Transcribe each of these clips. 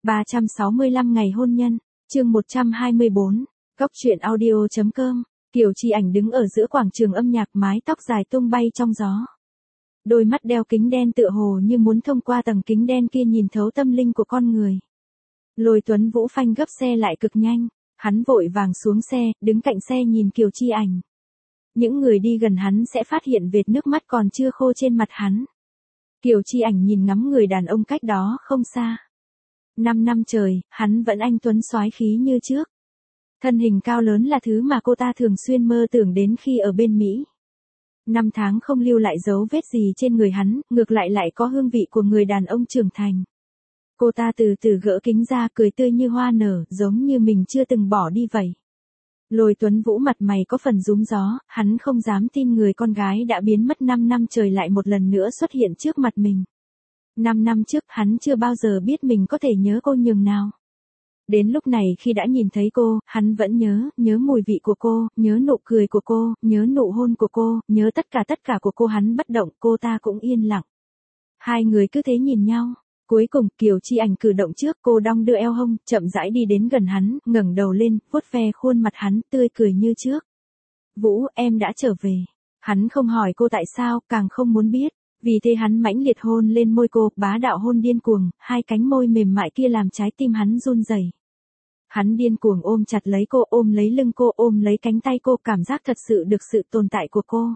365 ngày hôn nhân, chương 124, Cóc truyện audio.com, Kiều Chi Ảnh đứng ở giữa quảng trường âm nhạc, mái tóc dài tung bay trong gió. Đôi mắt đeo kính đen tựa hồ như muốn thông qua tầng kính đen kia nhìn thấu tâm linh của con người. Lôi Tuấn Vũ phanh gấp xe lại cực nhanh, hắn vội vàng xuống xe, đứng cạnh xe nhìn Kiều Chi Ảnh. Những người đi gần hắn sẽ phát hiện vệt nước mắt còn chưa khô trên mặt hắn. Kiều Chi Ảnh nhìn ngắm người đàn ông cách đó không xa. 5 năm trời, hắn vẫn anh tuấn soái khí như trước. Thân hình cao lớn là thứ mà cô ta thường xuyên mơ tưởng đến khi ở bên Mỹ. 5 tháng không lưu lại dấu vết gì trên người hắn, ngược lại có hương vị của người đàn ông trưởng thành. Cô ta từ từ gỡ kính ra, cười tươi như hoa nở, giống như mình chưa từng bỏ đi vậy. Lôi Tuấn Vũ mặt mày có phần rúm gió, hắn không dám tin người con gái đã biến mất 5 năm trời lại một lần nữa xuất hiện trước mặt mình. 5 năm trước hắn chưa bao giờ biết mình có thể nhớ cô nhường nào. Đến lúc này khi đã nhìn thấy cô, hắn vẫn nhớ mùi vị của cô, nhớ nụ cười của cô, nhớ nụ hôn của cô, nhớ tất cả của cô. Hắn bất động, cô ta cũng yên lặng. Hai người cứ thế nhìn nhau. Cuối cùng Kiều Chi Ảnh cử động trước, cô đong đưa eo hông, chậm rãi đi đến gần hắn, ngẩng đầu lên, vuốt ve khuôn mặt hắn, tươi cười như trước. Vũ, em đã trở về. Hắn không hỏi cô tại sao, càng không muốn biết. Vì thế hắn mãnh liệt hôn lên môi cô, bá đạo hôn điên cuồng, hai cánh môi mềm mại kia làm trái tim hắn run rẩy. Hắn điên cuồng ôm chặt lấy cô, ôm lấy lưng cô, ôm lấy cánh tay cô, cảm giác thật sự được sự tồn tại của cô.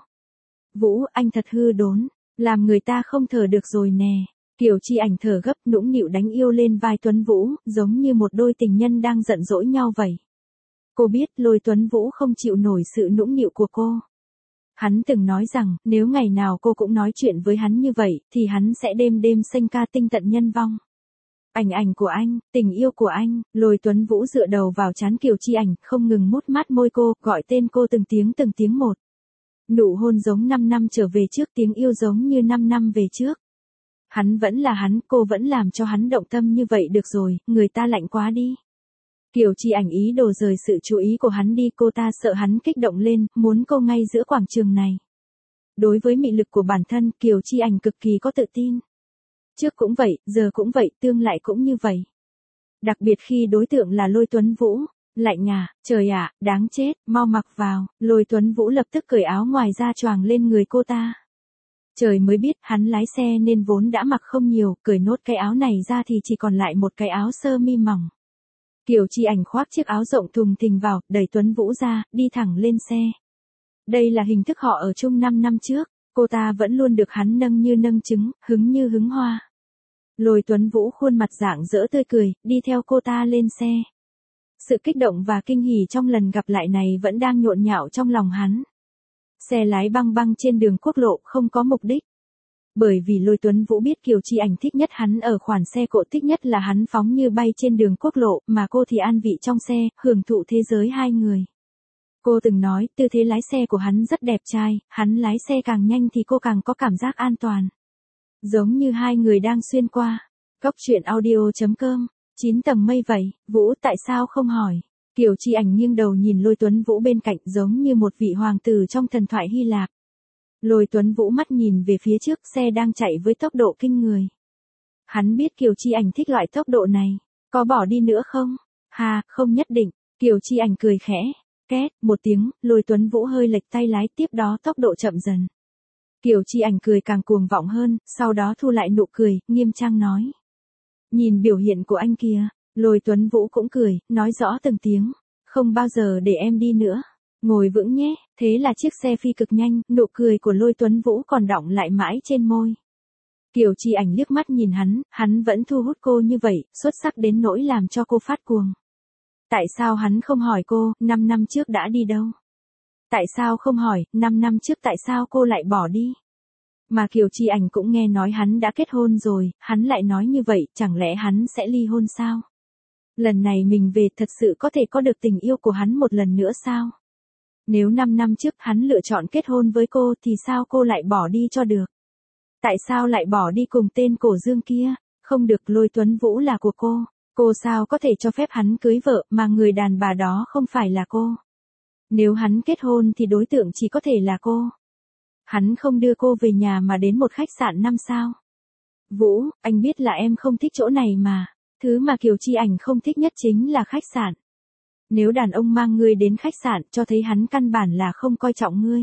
Vũ, anh thật hư đốn, làm người ta không thở được rồi nè. Kiều Chi Ảnh thở gấp, nũng nịu đánh yêu lên vai Tuấn Vũ, giống như một đôi tình nhân đang giận dỗi nhau vậy. Cô biết Lôi Tuấn Vũ không chịu nổi sự nũng nịu của cô. Hắn từng nói rằng, nếu ngày nào cô cũng nói chuyện với hắn như vậy, thì hắn sẽ đêm đêm xanh ca tinh tận nhân vong. Ảnh của anh, tình yêu của anh. Lôi Tuấn Vũ dựa đầu vào trán Kiều Chi Ảnh, không ngừng mút mát môi cô, gọi tên cô từng tiếng một. Nụ hôn giống 5 năm trở về trước, tiếng yêu giống như 5 năm về trước. Hắn vẫn là hắn, cô vẫn làm cho hắn động tâm như vậy được rồi, người ta lạnh quá đi. Kiều Chi Ảnh ý đồ rời sự chú ý của hắn đi, cô ta sợ hắn kích động lên, muốn cô ngay giữa quảng trường này. Đối với mị lực của bản thân, Kiều Chi Ảnh cực kỳ có tự tin. Trước cũng vậy, giờ cũng vậy, tương lại cũng như vậy. Đặc biệt khi đối tượng là Lôi Tuấn Vũ. Lạnh à, trời ạ, đáng chết, mau mặc vào. Lôi Tuấn Vũ lập tức cởi áo ngoài ra choàng lên người cô ta. Trời mới biết, hắn lái xe nên vốn đã mặc không nhiều, cởi nốt cái áo này ra thì chỉ còn lại một cái áo sơ mi mỏng. Kiều Chi Ảnh khoác chiếc áo rộng thùng thình vào, đẩy Tuấn Vũ ra, đi thẳng lên xe. Đây là hình thức họ ở chung 5 năm trước, cô ta vẫn luôn được hắn nâng như nâng trứng, hứng như hứng hoa. Lôi Tuấn Vũ khuôn mặt rạng rỡ tươi cười, đi theo cô ta lên xe. Sự kích động và kinh hỉ trong lần gặp lại này vẫn đang nhộn nhạo trong lòng hắn. Xe lái băng băng trên đường quốc lộ, không có mục đích. Bởi vì Lôi Tuấn Vũ biết Kiều Chi Ảnh thích nhất hắn ở khoản xe cộ, thích nhất là hắn phóng như bay trên đường quốc lộ, mà cô thì an vị trong xe, hưởng thụ thế giới hai người. Cô từng nói, tư thế lái xe của hắn rất đẹp trai, hắn lái xe càng nhanh thì cô càng có cảm giác an toàn. Giống như hai người đang xuyên qua. Cóc truyện audio.com, 9 tầng mây vậy, Vũ tại sao không hỏi? Kiều Chi Ảnh nghiêng đầu nhìn Lôi Tuấn Vũ bên cạnh, giống như một vị hoàng tử trong thần thoại Hy Lạp. Lôi Tuấn Vũ mắt nhìn về phía trước, xe đang chạy với tốc độ kinh người. Hắn biết Kiều Chi Ảnh thích loại tốc độ này. Có bỏ đi nữa không? Hà, không nhất định. Kiều Chi Ảnh cười khẽ. Két, một tiếng, Lôi Tuấn Vũ hơi lệch tay lái, tiếp đó tốc độ chậm dần. Kiều Chi Ảnh cười càng cuồng vọng hơn, sau đó thu lại nụ cười, nghiêm trang nói. Nhìn biểu hiện của anh kìa. Lôi Tuấn Vũ cũng cười, nói rõ từng tiếng. Không bao giờ để em đi nữa. Ngồi vững nhé. Thế là chiếc xe phi cực nhanh, nụ cười của Lôi Tuấn Vũ còn đọng lại mãi trên môi. Kiều Chi Ảnh liếc mắt nhìn hắn vẫn thu hút cô như vậy, xuất sắc đến nỗi làm cho cô phát cuồng. Tại sao hắn không hỏi cô, 5 năm trước đã đi đâu? Tại sao không hỏi, 5 năm trước tại sao cô lại bỏ đi? Mà Kiều Chi Ảnh cũng nghe nói hắn đã kết hôn rồi, hắn lại nói như vậy, chẳng lẽ hắn sẽ ly hôn sao? Lần này mình về thật sự có thể có được tình yêu của hắn một lần nữa sao? Nếu 5 năm trước hắn lựa chọn kết hôn với cô thì sao cô lại bỏ đi cho được? Tại sao lại bỏ đi cùng tên Cổ Dương kia? Không được, Lôi Tuấn Vũ là của cô sao có thể cho phép hắn cưới vợ mà người đàn bà đó không phải là cô? Nếu hắn kết hôn thì đối tượng chỉ có thể là cô. Hắn không đưa cô về nhà mà đến một khách sạn 5 sao. Vũ, anh biết là em không thích chỗ này mà. Thứ mà Kiều Chi Ảnh không thích nhất chính là khách sạn. Nếu đàn ông mang ngươi đến khách sạn cho thấy hắn căn bản là không coi trọng ngươi.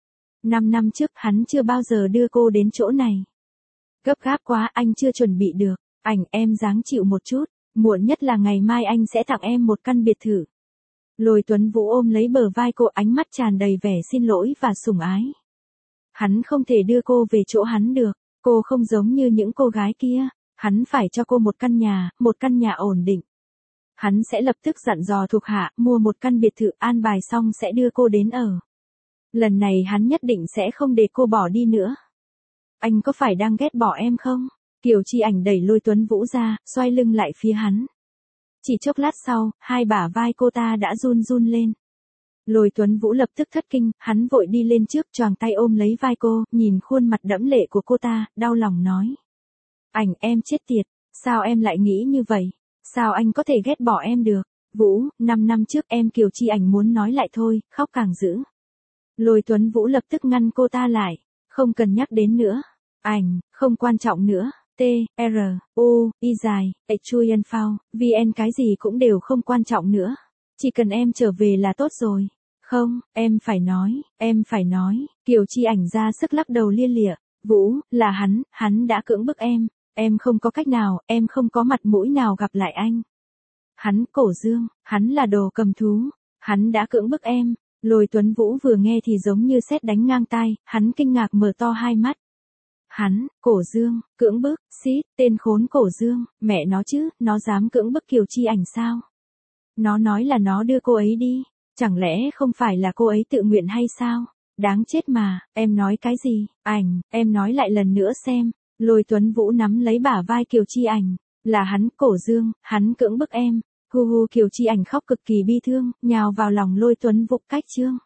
5 năm trước hắn chưa bao giờ đưa cô đến chỗ này. Gấp gáp quá, anh chưa chuẩn bị được. Ảnh, em ráng chịu một chút, muộn nhất là ngày mai anh sẽ tặng em một căn biệt thự. Lôi Tuấn Vũ ôm lấy bờ vai cô, ánh mắt tràn đầy vẻ xin lỗi và sủng ái. Hắn không thể đưa cô về chỗ hắn được, cô không giống như những cô gái kia, hắn phải cho cô một căn nhà ổn định. Hắn sẽ lập tức dặn dò thuộc hạ mua một căn biệt thự, an bài xong sẽ đưa cô đến ở. Lần này hắn nhất định sẽ không để cô bỏ đi nữa. Anh có phải đang ghét bỏ em không? Kiều Chi Ảnh đẩy Lôi Tuấn Vũ ra, xoay lưng lại phía hắn. Chỉ chốc lát sau, hai bả vai cô ta đã run run lên. Lôi Tuấn Vũ lập tức thất kinh, hắn vội đi lên trước, choàng tay ôm lấy vai cô, nhìn khuôn mặt đẫm lệ của cô ta, đau lòng nói. Ảnh, em chết tiệt, sao em lại nghĩ như vậy? Sao anh có thể ghét bỏ em được? Vũ, 5 năm trước em. Kiều Chi Ảnh muốn nói lại thôi, khóc càng dữ. Lôi Tuấn Vũ lập tức ngăn cô ta lại, không cần nhắc đến nữa. Ảnh, không quan trọng nữa. T, R, U, Y dài, Chui N Phao, VN cái gì cũng đều không quan trọng nữa. Chỉ cần em trở về là tốt rồi. Không, em phải nói. Kiều Chi Ảnh ra sức lắc đầu lia lịa. Vũ, là hắn đã cưỡng bức em. Em không có cách nào, em không có mặt mũi nào gặp lại anh. Hắn, Cổ Dương, hắn là đồ cầm thú. Hắn đã cưỡng bức em. Lôi Tuấn Vũ vừa nghe thì giống như sét đánh ngang tai, hắn kinh ngạc mở to hai mắt. Hắn, Cổ Dương, cưỡng bức, xít, tên khốn Cổ Dương, mẹ nó chứ, nó dám cưỡng bức Kiều Chi Ảnh sao? Nó nói là nó đưa cô ấy đi, chẳng lẽ không phải là cô ấy tự nguyện hay sao? Đáng chết mà, em nói cái gì? Ảnh, em nói lại lần nữa xem. Lôi Tuấn Vũ nắm lấy bả vai Kiều Chi Ảnh, là hắn, Cổ Dương, hắn cưỡng bức em. Hu hu. Kiều Chi Ảnh khóc cực kỳ bi thương, nhào vào lòng Lôi Tuấn Vũ. Cách chương